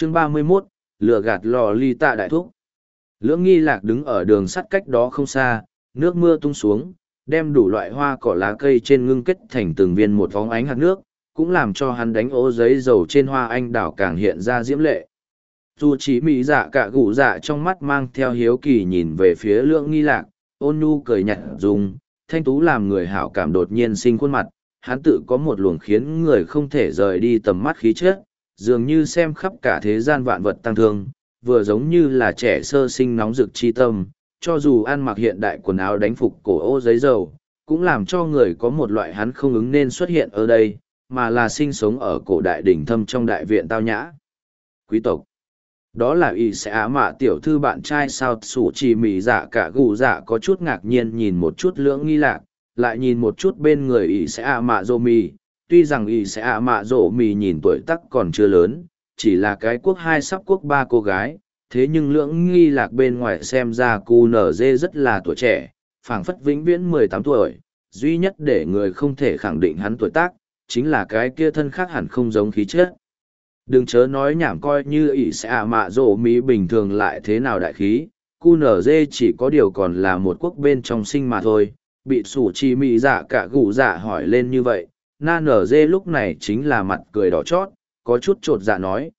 Chương 31, lừa gạt lò ly tạ đại thúc. Lưỡng nghi lạc đứng ở đường sắt cách đó không xa, nước mưa tung xuống, đem đủ loại hoa cỏ lá cây trên ngưng kết thành từng viên một vóng ánh hạt nước, cũng làm cho hắn đánh ố giấy dầu trên hoa anh đào càng hiện ra diễm lệ. Dù chỉ mỹ dạ cả gụ dạ trong mắt mang theo hiếu kỳ nhìn về phía lưỡng nghi lạc, ôn nhu cười nhạt dùng, thanh tú làm người hảo cảm đột nhiên sinh khuôn mặt, hắn tự có một luồng khiến người không thể rời đi tầm mắt khí chất, dường như xem khắp cả thế gian vạn vật tăng thương, vừa giống như là trẻ sơ sinh nóng rực chi tâm, cho dù ăn mặc hiện đại quần áo đánh phục cổ ô giấy dầu, cũng làm cho người có một loại hắn không ứng nên xuất hiện ở đây, mà là sinh sống ở cổ đại đỉnh thâm trong đại viện tao nhã. Quý tộc. Đó là ý sẽ á mạ tiểu thư bạn trai sao sủ chỉ mỉ dạ cả gù dạ có chút ngạc nhiên nhìn một chút lưỡng nghi lạc, lại nhìn một chút bên người ý sẽ á mạ dô mì, tuy rằng ý sẽ á mạ dô mì nhìn tuổi tác còn chưa lớn, chỉ là cái quốc hai sắp quốc ba cô gái, thế nhưng lưỡng nghi lạc bên ngoài xem ra cu nở dê rất là tuổi trẻ, phảng phất vĩnh viễn 18 tuổi, duy nhất để người không thể khẳng định hắn tuổi tác, chính là cái kia thân khác hẳn không giống khí chất. Đừng chớ nói nhảm coi như ỷ sẽ ạ mạ rộ mỹ bình thường lại thế nào đại khí, cu nở dê chỉ có điều còn là một quốc bên trong sinh mà thôi, bị sủ chi mỹ dạ cả gù dạ hỏi lên như vậy, na nở dê lúc này chính là mặt cười đỏ chót, có chút trột dạ nói,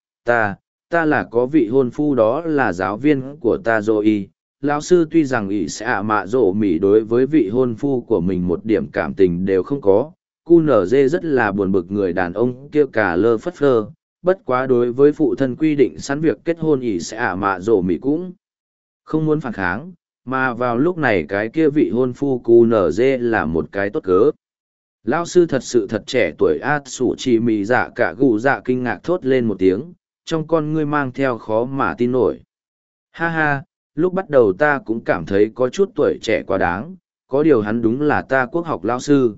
ta là có vị hôn phu đó là giáo viên của ta rồi. Lão sư tuy rằng ỷ sẽ ạ mạ rộ mỹ đối với vị hôn phu của mình một điểm cảm tình đều không có, cu nở dê rất là buồn bực người đàn ông kia cả lơ phất phơ, bất quá đối với phụ thân quy định sẵn việc kết hôn ỷ sẽ ạ mạ rộ mỹ cũng không muốn phản kháng, mà vào lúc này cái kia vị hôn phu cu nở dê là một cái tốt cớ. Lão sư thật sự thật trẻ tuổi át sủ chỉ mì dạ cả gù dạ kinh ngạc thốt lên một tiếng, trong con ngươi mang theo khó mà tin nổi. Ha ha, lúc bắt đầu ta cũng cảm thấy có chút tuổi trẻ quá đáng, có điều hắn đúng là ta quốc học lão sư.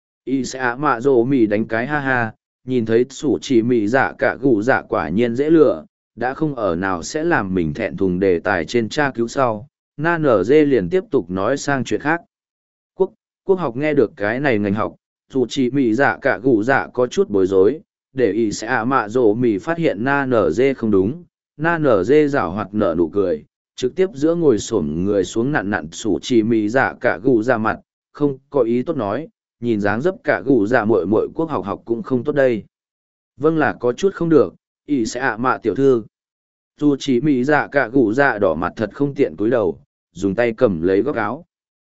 Y sẽ ạ mạ rồ mì đánh cái ha ha, nhìn thấy sủ chỉ mì dạ cả gù dạ quả nhiên dễ lựa, đã không ở nào sẽ làm mình thẹn thùng đề tài trên tra cứu sau. Na nở dê liền tiếp tục nói sang chuyện khác. Quốc học nghe được cái này ngành học, dù chỉ mì dạ cả gù dạ có chút bối rối, để ý sẽ ạ mạ rồ mì phát hiện na nở dê không đúng, na nở dê rảo hoạt nở nụ cười, trực tiếp giữa ngồi xổm người xuống nặn nặn sủ chỉ mì dạ cả gù dạ mặt, không có ý tốt nói, nhìn dáng dấp cả gù dạ muội muội quốc học học cũng không tốt đây. Vâng là có chút không được, ý sẽ ạ mạ tiểu thư. Dù chỉ mì dạ cả gù dạ đỏ mặt thật không tiện cúi đầu, dùng tay cầm lấy góc áo.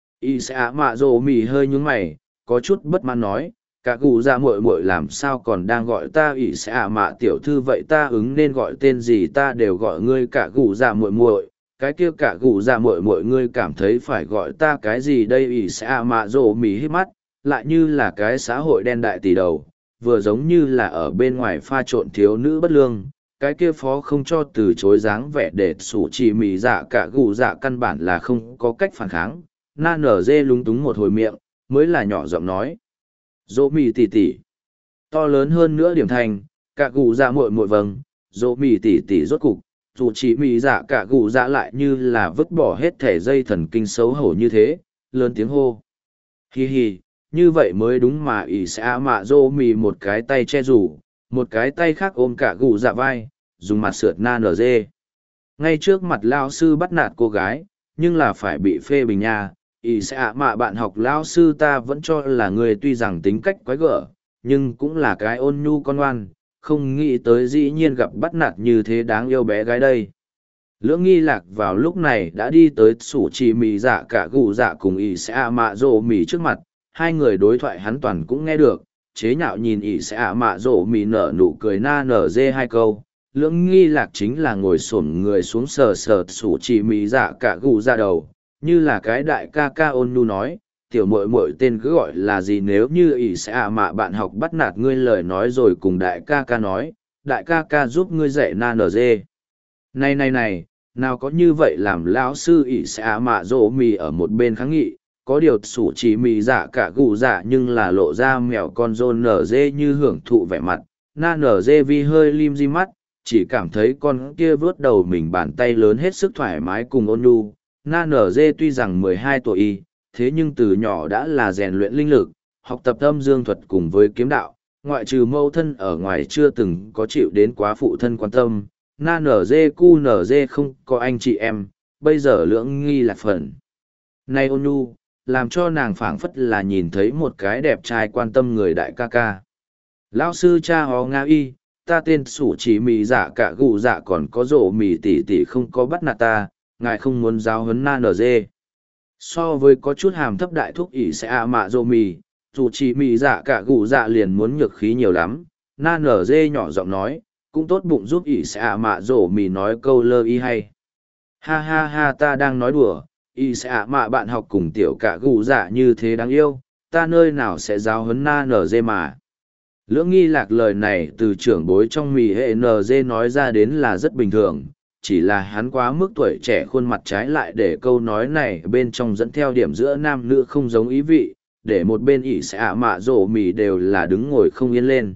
Ý sẽ ạ mạ rồ mì hơi nhún mày, có chút bất mãn nói, cả gù dạ muội muội làm sao còn đang gọi ta ỷ sẽ ạ mạ tiểu thư vậy ta ứng nên gọi tên gì ta đều gọi ngươi cả gù dạ muội muội, cái kia cả gù dạ muội muội ngươi cảm thấy phải gọi ta cái gì đây ỷ sẽ ạ mạ rồ mì hít mắt, lại như là cái xã hội đen đại tỷ đầu, vừa giống như là ở bên ngoài pha trộn thiếu nữ bất lương, cái kia phó không cho từ chối dáng vẻ để sủ chỉ mì dạ cả gù dạ căn bản là không có cách phản kháng. Na nở dê lúng túng một hồi miệng, mới là nhỏ giọng nói. Dỗ mì tỉ tỉ. To lớn hơn nữa điểm thành, cả gù dạ muội muội vâng, dỗ mì tỉ tỉ rốt cục, dù chỉ mì dạ cả gù dạ lại như là vứt bỏ hết thể dây thần kinh xấu hổ như thế, lớn tiếng hô. Hi hi, như vậy mới đúng mà ỷ sẽ mạ dỗ mì một cái tay che rủ, một cái tay khác ôm cả gù dạ vai, dùng mặt sượt na nở dê. Ngay trước mặt lao sư bắt nạt cô gái, nhưng là phải bị phê bình nha. Ý sẽ ạ mạ bạn học lao sư ta vẫn cho là người tuy rằng tính cách quái gở, nhưng cũng là cái ôn nhu con ngoan, không nghĩ tới dĩ nhiên gặp bắt nạt như thế đáng yêu bé gái đây. Lưỡng nghi lạc vào lúc này đã đi tới sủ trì mì dạ cả gù dạ cùng ý sẽ ạ mạ rộ mì trước mặt, hai người đối thoại hắn toàn cũng nghe được, chế nhạo nhìn ý sẽ ạ mạ rộ mì nở nụ cười na nở dê hai câu. Lưỡng nghi lạc chính là ngồi xổm người xuống sờ sờ sủ trì mì dạ cả gù dạ đầu, như là cái đại ca ca ôn nhu nói, tiểu muội muội tên cứ gọi là gì nếu như ỷ sẽ ạ mạ bạn học bắt nạt ngươi lời nói rồi cùng đại ca ca nói, đại ca ca giúp ngươi dạy na nở dê. Này, nào có như vậy làm lão sư ỷ sẽ ạ mạ rỗ mì ở một bên kháng nghị, có điều sủ chỉ mì dạ cả gù dạ nhưng là lộ ra mèo con rôn nở dê như hưởng thụ vẻ mặt, na nở dê vi hơi lim di mắt, chỉ cảm thấy con kia vớt đầu mình bàn tay lớn hết sức thoải mái cùng ôn nhu. Na nở dê tuy rằng 12 tuổi, thế nhưng từ nhỏ đã là rèn luyện linh lực, học tập âm dương thuật cùng với kiếm đạo, ngoại trừ mâu thân ở ngoài chưa từng có chịu đến quá phụ thân quan tâm, na nở dê cu nở dê không có anh chị em, bây giờ lưỡng nghi lạc phần. Này ôn nhu, làm cho nàng phảng phất là nhìn thấy một cái đẹp trai quan tâm người đại ca ca. Lão sư cha hò Nga y, ta tên sủ chỉ mì dạ cả gù dạ còn có rổ mì tỉ tỉ không có bắt nạt ta, ngài không muốn giáo huấn na nở dê. So với có chút hàm thấp đại thúc ỷ sẽ mạ rổ mì, dù chỉ mì dạ cả gù dạ liền muốn nhược khí nhiều lắm, na nở dê nhỏ giọng nói, cũng tốt bụng giúp ỷ sẽ mạ rổ mì nói câu lơ y hay. Ha ha ha, ta đang nói đùa, ỷ sẽ mạ bạn học cùng tiểu cả gù dạ như thế đáng yêu, ta nơi nào sẽ giáo huấn na nở dê mà. Lưỡng nghi lạc lời này từ trưởng bối trong mì hệ NG nói ra đến là rất bình thường, chỉ là hắn quá mức tuổi trẻ khuôn mặt trái lại để câu nói này bên trong dẫn theo điểm giữa nam nữ không giống ý vị, để một bên ỷ sẽ mạ rổ mì đều là đứng ngồi không yên lên.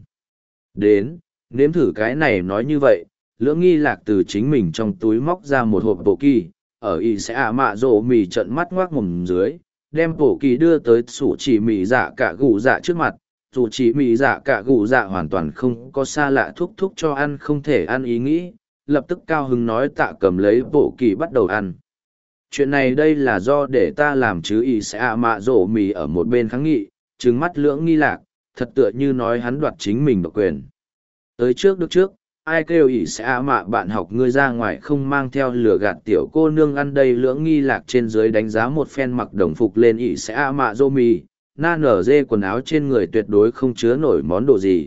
Đến, nếm thử cái này nói như vậy, lưỡng nghi lạc từ chính mình trong túi móc ra một hộp bộ kỳ, ở ỷ sẽ mạ rổ mì trận mắt ngoác mồm dưới, đem bộ kỳ đưa tới sủ chỉ mì dạ cả gù dạ trước mặt. Dù chỉ mì dạ cả gù dạ hoàn toàn không có xa lạ thúc thúc cho ăn không thể ăn ý nghĩ, lập tức cao hứng nói tạ cầm lấy bộ kỳ bắt đầu ăn. Chuyện này đây là do để ta làm chứ ý sẽ mạ rổ mì ở một bên kháng nghị, trừng mắt lưỡng nghi lạc, thật tựa như nói hắn đoạt chính mình độc quyền. Tới trước được trước, ai kêu ý sẽ mạ bạn học ngươi ra ngoài không mang theo lửa gạt tiểu cô nương ăn đây lưỡng nghi lạc trên dưới đánh giá một phen mặc đồng phục lên ý sẽ mạ rổ mì. Na nở dê quần áo trên người tuyệt đối không chứa nổi món đồ gì.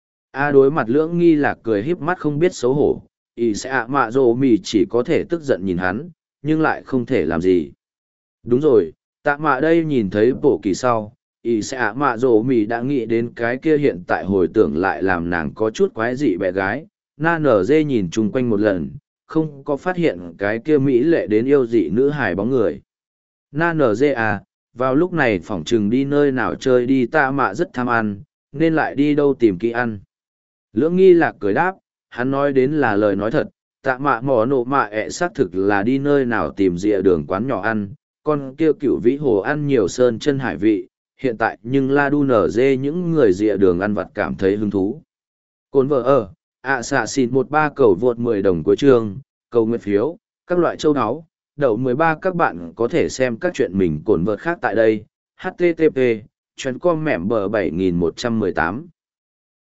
Đối mặt lưỡng nghi lạc cười híp mắt không biết xấu hổ, ỷ sẽ mạ rồ mì chỉ có thể tức giận nhìn hắn, nhưng lại không thể làm gì. Đúng rồi, tạ mạ đây nhìn thấy bộ kỳ sau, ỷ sẽ mạ rồ mì đã nghĩ đến cái kia hiện tại hồi tưởng lại làm nàng có chút quái dị bé gái. Na nở dê nhìn chung quanh một lần, không có phát hiện cái kia mỹ lệ đến yêu dị nữ hài bóng người. Na nở dê vào lúc này phỏng chừng đi nơi nào chơi đi tạ mạ rất tham ăn, nên lại đi đâu tìm kỹ ăn. Lưỡng nghi lạc cười đáp, hắn nói đến là lời nói thật, tạ mạ mỏ nộ mạ xác thực là đi nơi nào tìm dịa đường quán nhỏ ăn, con kêu cửu vĩ hồ ăn nhiều sơn chân hải vị, hiện tại nhưng la đu nở dê những người dịa đường ăn vặt cảm thấy hứng thú. Cồn vợ xạ xịt 13 cầu vượt 10 đồng cuối chương, cầu nguyện phiếu, các loại châu áo. Đậu 13 các bạn có thể xem các chuyện mình cồn vợt khác tại đây. http://com mẻm bờ 7118